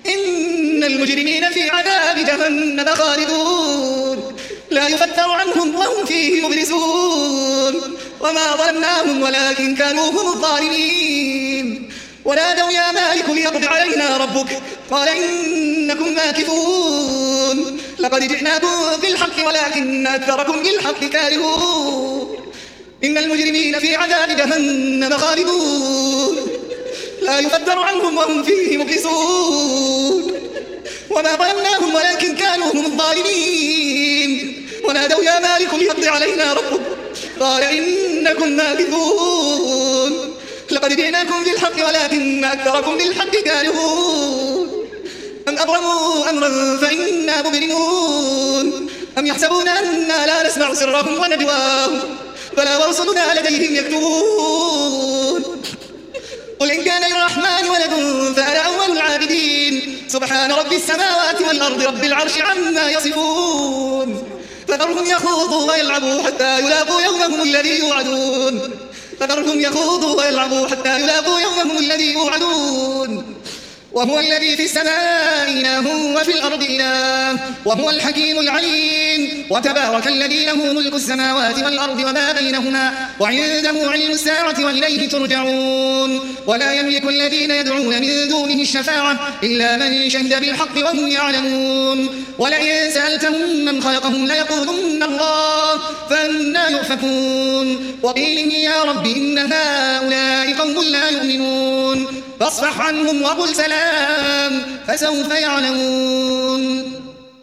إن المجرمين في عذاب جهنم خالدون لا يفتر عنهم وهم فيه مبلسون وما ظلمناهم ولكن كانوا هم الظالمين ونادوا يا مالك ليقض علينا ربك قال إنكم ماكثون لقد جئناكم بالحق ولكن أكثركم بالحق كارهون إن المجرمين في عذاب جهنم خالدون لا يفتر عنهم وهم فيه مبلسون وما ظلمناهم ولكن كانوا هم الظالمين ونادوا يا مالك ليقض علينا ربك قال إنكم ماكثون لقد جئناكم بالحق ولكن أكثركم بالحق كارهون أم أبرموا أمرا فإنا مبرمون أم يحسبون أنا لا نسمع سرهم ونجواهم بلى ورسلنا لديهم يكتبون قل إن كان للرحمن ولد فأنا أول العابدين سبحان رب السماوات والأرض رب العرش عما يصفون فذرهم يخوضوا ويلعبوا حتى يلاقوا يومهم الذي يوعدون فذرهم يخوضوا ويلعبوا حتى يلاقوا يومهم الذي يوعدون وهو الذي في السماء إله وفي الأرض إله وهو الحكيم العليم وتبارك الذي له ملك السماوات والأرض وما بينهما وعنده علم الساعة وإليه ترجعون ولا يملك الذين يدعون من دونه الشفاعة إلا من شهد بالحق وهم يعلمون ولئن سألتهم من خلقهم ليقولن الله فأنى يؤفكون وقيل يا رب إن هؤلاء قوم لا يؤمنون فاصفح عنهم وقل سلام فسوف يعلمون.